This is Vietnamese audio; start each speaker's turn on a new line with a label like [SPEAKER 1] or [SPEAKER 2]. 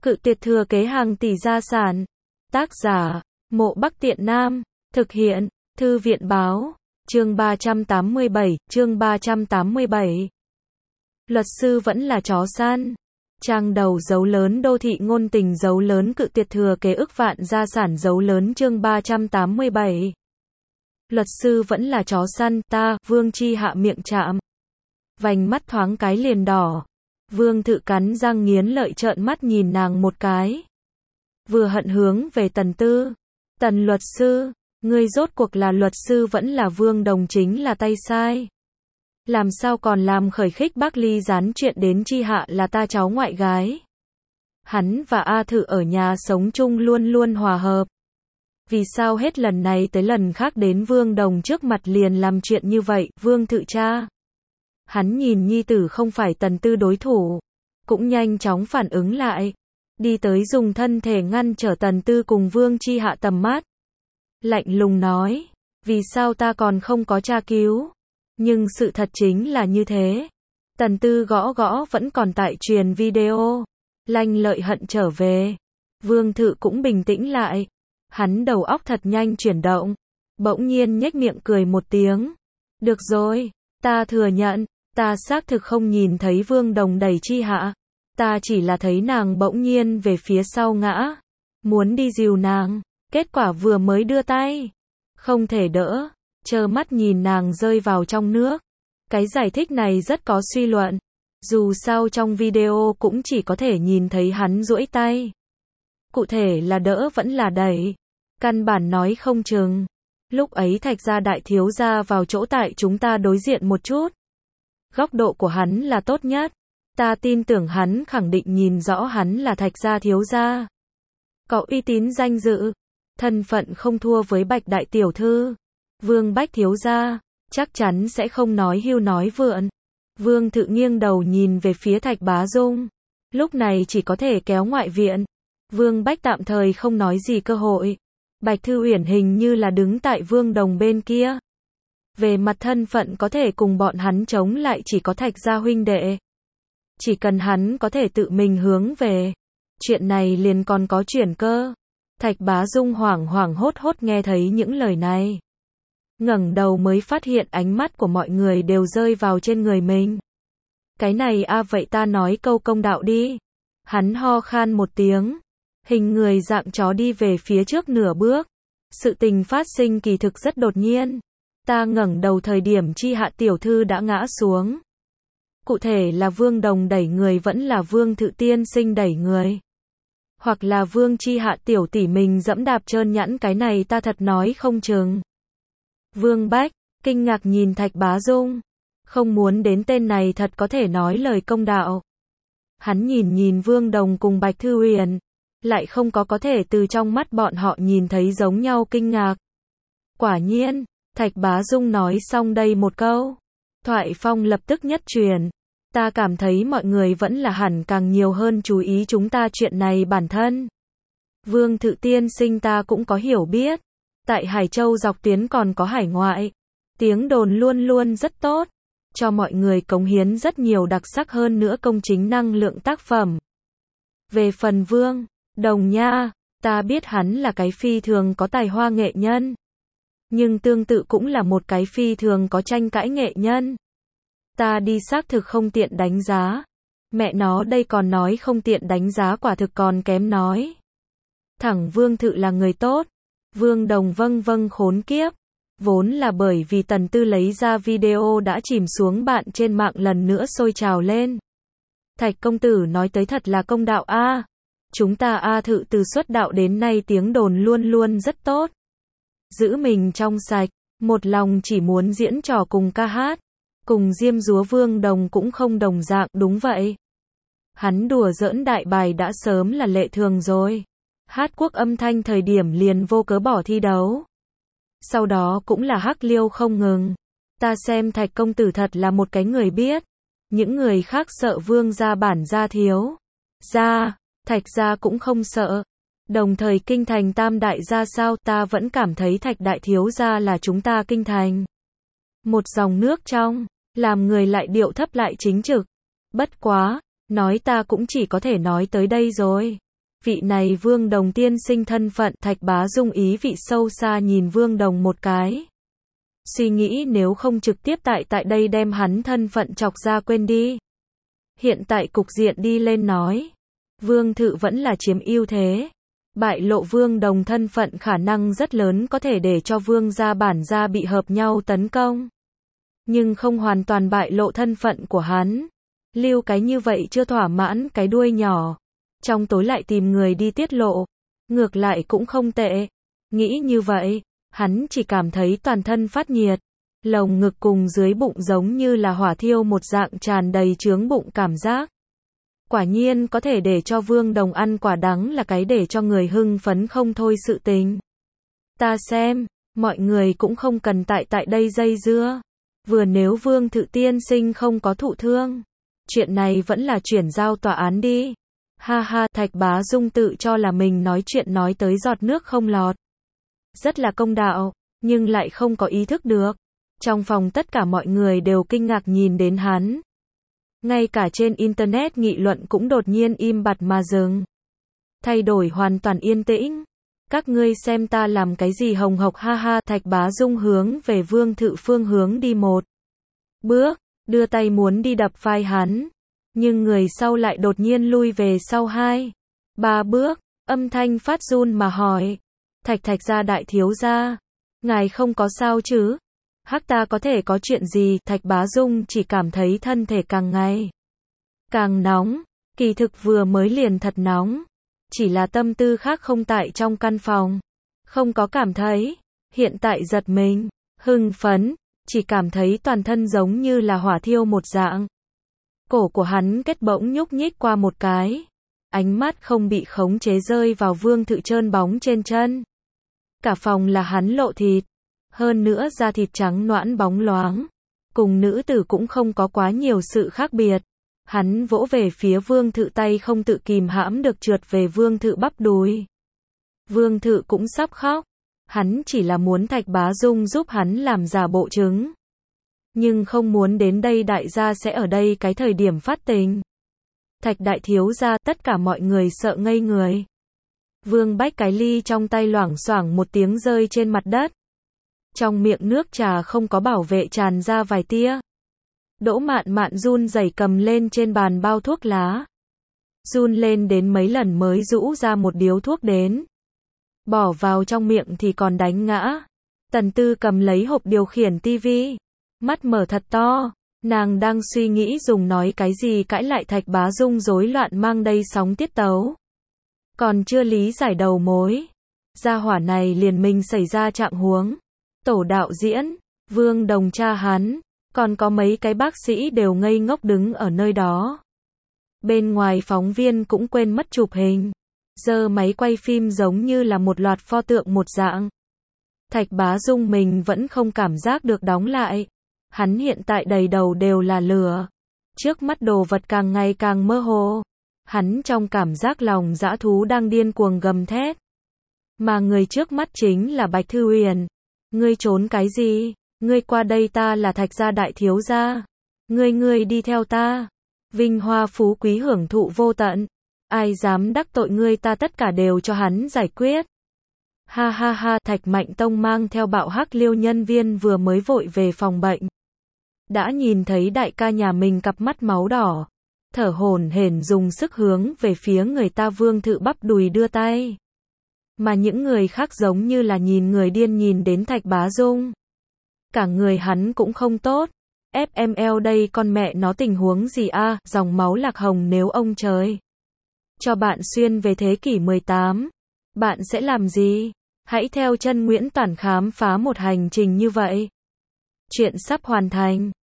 [SPEAKER 1] Cự tuyệt thừa kế hàng tỷ gia sản. Tác giả, Mộ Bắc Tiện Nam. Thực hiện, Thư viện báo. Chương 387, chương 387. Luật sư vẫn là chó săn. Trang đầu dấu lớn đô thị ngôn tình dấu lớn cự tuyệt thừa kế ức vạn gia sản dấu lớn chương 387. Luật sư vẫn là chó săn, ta, Vương Chi Hạ miệng chạm. Vành mắt thoáng cái liền đỏ. Vương Thự cắn răng nghiến lợi trợn mắt nhìn nàng một cái. Vừa hận hướng về Tần Tư. Tần luật sư, ngươi rốt cuộc là luật sư vẫn là Vương Đồng chính là tay sai. Làm sao còn làm khởi khích bác ly gián chuyện đến Chi Hạ là ta cháu ngoại gái. Hắn và A Thự ở nhà sống chung luôn luôn hòa hợp. Vì sao hết lần này tới lần khác đến Vương Đồng trước mặt liền làm chuyện như vậy, Vương Thự cha. Hắn nhìn nhi tử không phải Tần Tư đối thủ, cũng nhanh chóng phản ứng lại, đi tới dùng thân thể ngăn trở Tần Tư cùng Vương Chi Hạ tầm mắt. Lạnh lùng nói, vì sao ta còn không có tra cứu? Nhưng sự thật chính là như thế. Tần Tư gõ gõ vẫn còn tại truyền video, lanh lợi hận trở về. Vương Thự cũng bình tĩnh lại, hắn đầu óc thật nhanh chuyển động, bỗng nhiên nhếch miệng cười một tiếng. Được rồi, ta thừa nhận, ta xác thực không nhìn thấy Vương Đồng đẩy Chi Hạ. Ta chỉ là thấy nàng bỗng nhiên về phía sau ngã, muốn đi dìu nàng, kết quả vừa mới đưa tay, không thể đỡ, trơ mắt nhìn nàng rơi vào trong nước. Cái giải thích này rất có suy luận, dù sao trong video cũng chỉ có thể nhìn thấy hắn duỗi tay. Cụ thể là đỡ vẫn là đẩy, căn bản nói không chừng. Lúc ấy Thạch gia đại thiếu gia vào chỗ tại chúng ta đối diện một chút. Góc độ của hắn là tốt nhất. Ta tin tưởng hắn khẳng định nhìn rõ hắn là Thạch gia thiếu gia. Có uy tín danh dự, thân phận không thua với Bạch đại tiểu thư. Vương Bách thiếu gia, chắc chắn sẽ không nói hưu nói vượn. Vương Thự nghiêng đầu nhìn về phía Thạch Bá Dung. Lúc này chỉ có thể kéo ngoại viện. Vương Bách tạm thời không nói gì cơ hội. Bạch Thư Uyển hình như là đứng tại Vương Đồng bên kia. Về mặt thân phận có thể cùng bọn hắn chống lại chỉ có Thạch gia huynh đệ. Chỉ cần hắn có thể tự mình hướng về, chuyện này liền còn có chuyển cơ. Thạch Bá Dung hoảng hoảng hốt hốt nghe thấy những lời này. Ngẩng đầu mới phát hiện ánh mắt của mọi người đều rơi vào trên người mình. Cái này vậy ta nói câu công đạo đi. Hắn ho khan một tiếng. Hình người dạng chó đi về phía trước nửa bước. Sự tình phát sinh kỳ thực rất đột nhiên. Ta ngẩng đầu thời điểm Chi Hạ tiểu thư đã ngã xuống. Cụ thể là Vương Đồng đẩy người vẫn là Vương Thự tiên sinh đẩy người. Hoặc là Vương Chi Hạ tiểu tỷ mình dẫm đạp trơn nhẵn cái này ta thật nói không chừng. Vương Bách, kinh ngạc nhìn Thạch Bá Dung. Không muốn đến tên này thật có thể nói lời công đạo. Hắn nhìn Vương Đồng cùng Bạch Thư Uyển. Lại không có thể từ trong mắt bọn họ nhìn thấy giống nhau kinh ngạc. Quả nhiên, Thạch Bá Dung nói xong đây một câu. Thoại phong lập tức nhất truyền. Ta cảm thấy mọi người vẫn là hẳn càng nhiều hơn chú ý chúng ta chuyện này bản thân. Vương Thự tiên sinh ta cũng có hiểu biết. Tại Hải Châu dọc tuyến còn có hải ngoại. Tiếng đồn luôn luôn rất tốt. Cho mọi người cống hiến rất nhiều đặc sắc hơn nữa công chính năng lượng tác phẩm. Về phần Vương Đồng nha, ta biết hắn là cái phi thường có tài hoa nghệ nhân. Nhưng tương tự cũng là một cái phi thường có tranh cãi nghệ nhân. Ta đi xác thực không tiện đánh giá. Mẹ nó đây còn nói không tiện đánh giá quả thực còn kém nói. Thẳng Vương Thự là người tốt. Vương Đồng vâng khốn kiếp. Vốn là bởi vì Tần Tư lấy ra video đã chìm xuống bạn trên mạng lần nữa sôi trào lên. Thạch công tử nói tới thật là công đạo a. Chúng ta A Thự từ xuất đạo đến nay tiếng đồn luôn luôn rất tốt. Giữ mình trong sạch, một lòng chỉ muốn diễn trò cùng ca hát. Cùng diêm dúa Vương Đồng cũng không đồng dạng, đúng vậy. Hắn đùa giỡn đại bài đã sớm là lệ thường rồi. Hát quốc âm thanh thời điểm liền vô cớ bỏ thi đấu. Sau đó cũng là hắc liêu không ngừng. Ta xem Thạch công tử thật là một cái người biết. Những người khác sợ Vương gia bản gia thiếu gia, Thạch gia cũng không sợ. Đồng thời kinh thành tam đại gia sao, ta vẫn cảm thấy Thạch đại thiếu gia là chúng ta kinh thành. Một dòng nước trong, làm người lại điệu thấp lại chính trực. Bất quá, nói ta cũng chỉ có thể nói tới đây rồi. Vị này Vương Đồng tiên sinh thân phận, Thạch Bá Dung ý vị sâu xa nhìn Vương Đồng một cái. Suy nghĩ nếu không trực tiếp tại đây đem hắn thân phận chọc ra quên đi. Hiện tại cục diện đi lên nói. Vương Thự vẫn là chiếm ưu thế. Bại lộ Vương Đồng thân phận khả năng rất lớn có thể để cho Vương gia bản gia bị hợp nhau tấn công. Nhưng không hoàn toàn bại lộ thân phận của hắn. Lưu cái như vậy chưa thỏa mãn cái đuôi nhỏ. Trong tối lại tìm người đi tiết lộ. Ngược lại cũng không tệ. Nghĩ như vậy, hắn chỉ cảm thấy toàn thân phát nhiệt. Lồng ngực cùng dưới bụng giống như là hỏa thiêu một dạng tràn đầy chướng bụng cảm giác. Quả nhiên có thể để cho Vương Đồng ăn quả đắng là cái để cho người hưng phấn không thôi sự tình. Ta xem, mọi người cũng không cần tại đây dây dưa. Vừa nếu Vương Thự tiên sinh không có thụ thương, chuyện này vẫn là chuyển giao tòa án đi. Ha ha, Thạch Bá Dung tự cho là mình nói chuyện nói tới giọt nước không lọt. Rất là công đạo, nhưng lại không có ý thức được. Trong phòng tất cả mọi người đều kinh ngạc nhìn đến hắn. Ngay cả trên internet nghị luận cũng đột nhiên im bặt mà dừng. Thay đổi hoàn toàn yên tĩnh. Các ngươi xem ta làm cái gì hồng hộc, ha ha. Thạch Bá Dung hướng về Vương Thự phương hướng đi một bước, đưa tay muốn đi đập vai hắn. Nhưng người sau lại đột nhiên lui về sau 2-3 bước, âm thanh phát run mà hỏi. Thạch gia đại thiếu gia, ngài không có sao chứ? Hắc ta có thể có chuyện gì? Thạch Bá Dung chỉ cảm thấy thân thể càng ngày càng nóng, kỳ thực vừa mới liền thật nóng. Chỉ là tâm tư khác không tại trong căn phòng. Không có cảm thấy, hiện tại giật mình, hưng phấn, chỉ cảm thấy toàn thân giống như là hỏa thiêu một dạng. Cổ của hắn kết bỗng nhúc nhích qua một cái. Ánh mắt không bị khống chế rơi vào Vương Thự trơn bóng trên chân. Cả phòng là hắn lộ thịt. Hơn nữa da thịt trắng nõn bóng loáng. Cùng nữ tử cũng không có quá nhiều sự khác biệt. Hắn vỗ về phía Vương Thự tay không tự kìm hãm được trượt về Vương Thự bắp đùi. Vương Thự cũng sắp khóc. Hắn chỉ là muốn Thạch Bá Dung giúp hắn làm giả bộ chứng. Nhưng không muốn đến đây đại gia sẽ ở đây cái thời điểm phát tình. Thạch đại thiếu gia, tất cả mọi người sợ ngây người. Vương Bách cái ly trong tay loảng xoảng một tiếng rơi trên mặt đất. Trong miệng nước trà không có bảo vệ tràn ra vài tia. Đỗ Mạn Mạn run rẩy cầm lên trên bàn bao thuốc lá. Run lên đến mấy lần mới rũ ra một điếu thuốc đến. Bỏ vào trong miệng thì còn đánh ngã. Tần Tư cầm lấy hộp điều khiển tivi. Mắt mở thật to. Nàng đang suy nghĩ dùng nói cái gì cãi lại Thạch Bá Dung rối loạn mang đây sóng tiết tấu. Còn chưa lý giải đầu mối. Gia hỏa này liền mình xảy ra trạng huống. Tổ đạo diễn, Vương Đồng cha hắn, còn có mấy cái bác sĩ đều ngây ngốc đứng ở nơi đó. Bên ngoài phóng viên cũng quên mất chụp hình. Giơ máy quay phim giống như là một loạt pho tượng một dạng. Thạch Bá Dung mình vẫn không cảm giác được đóng lại. Hắn hiện tại đầy đầu đều là lửa. Trước mắt đồ vật càng ngày càng mơ hồ. Hắn trong cảm giác lòng dã thú đang điên cuồng gầm thét. Mà người trước mắt chính là Bạch Thư Huyền. Ngươi trốn cái gì? Ngươi qua đây, ta là Thạch gia đại thiếu gia. Ngươi đi theo ta. Vinh hoa phú quý hưởng thụ vô tận. Ai dám đắc tội ngươi ta tất cả đều cho hắn giải quyết. Ha ha ha, Thạch Mạnh Tông mang theo Bạo Hắc Liêu nhân viên vừa mới vội về phòng bệnh. Đã nhìn thấy đại ca nhà mình cặp mắt máu đỏ. Thở hổn hển dùng sức hướng về phía người ta Vương Thự bắp đùi đưa tay. Mà những người khác giống như là nhìn người điên nhìn đến Thạch Bá Dung. Cả người hắn cũng không tốt. FML đây con mẹ nó tình huống gì a? Dòng máu lạc hồng nếu ông trời cho bạn xuyên về thế kỷ 18. Bạn sẽ làm gì? Hãy theo chân Nguyễn Toản khám phá một hành trình như vậy. Chuyện sắp hoàn thành.